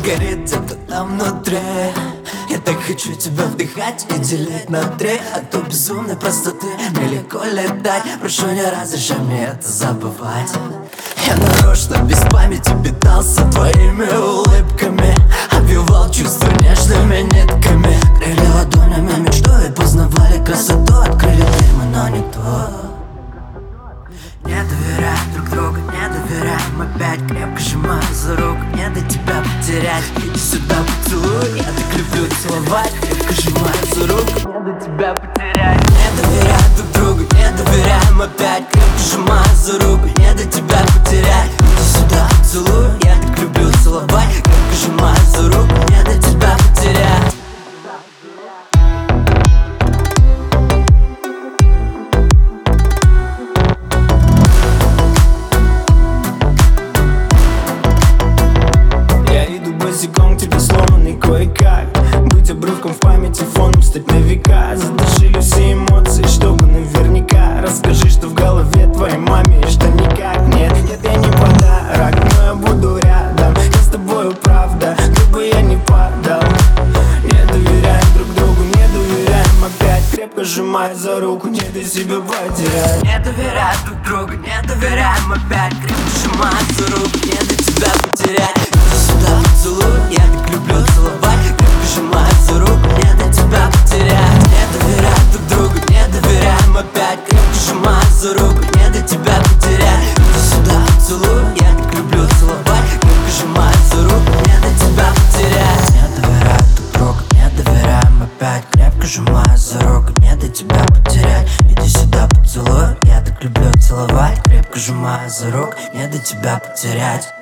горит где-то там внутри. Я так хочу тебя вдыхать и делить на три. От той безумной простоты мне легко летать. Прошу, не разрешай мне это забывать. Я нарочно без памяти питался твоими улыбками, обвивал чувства нежными нитками. Крыли ладонями мечту и познавали красоту. Открыли дверь мы, но не то. Не доверяем друг другу, не доверяем опять. Крепко сжимаю за руку, не до тебя потерять. Иди сюда, поцелуй, я так люблю целовать. Крепко сжимаю за руку, не до тебя потерять. Не доверяем друг другу, не доверяем опять. Крепко сжимаю за руку, не до тебя потерять. Иди сюда, поцелуй, я так люблю целовать. Крепко сжимаю за руку, не до тебя потерять. Босиком к тебе сломанный кое-как. Быть обрывком в памяти, фоном стать на века. Задушили все эмоции, чтобы наверняка. Расскажи, что в голове твоей маме, и что никак. Нет, нет, я не подарок, но я буду рядом. Я с тобою, правда, где бы я ни падал. Не доверяем друг другу, не доверяем опять. Крепко сжимая за руку, не дай себя потерять. Не доверяем друг другу, не доверяем опять. Крепко сжимая за руку, не дай тебя потерять. Иди сюда, поцелуй, я так люблю целовать. Крепко сжимаю за руку, не дай тебя потерять. Не доверяем друг другу, не доверяем опять. Крепко сжимаю за руку, не дай тебя потерять. Иди сюда, поцелуй, я так люблю целовать. Крепко сжимаю за руку, не дай тебя потерять. Не доверяем друг другу, не доверяем опять. Крепко сжимаю за руку, не дай тебя потерять. Иди сюда, поцелуй, я так люблю целовать. Крепко сжимаю за руку, не дай тебя потерять.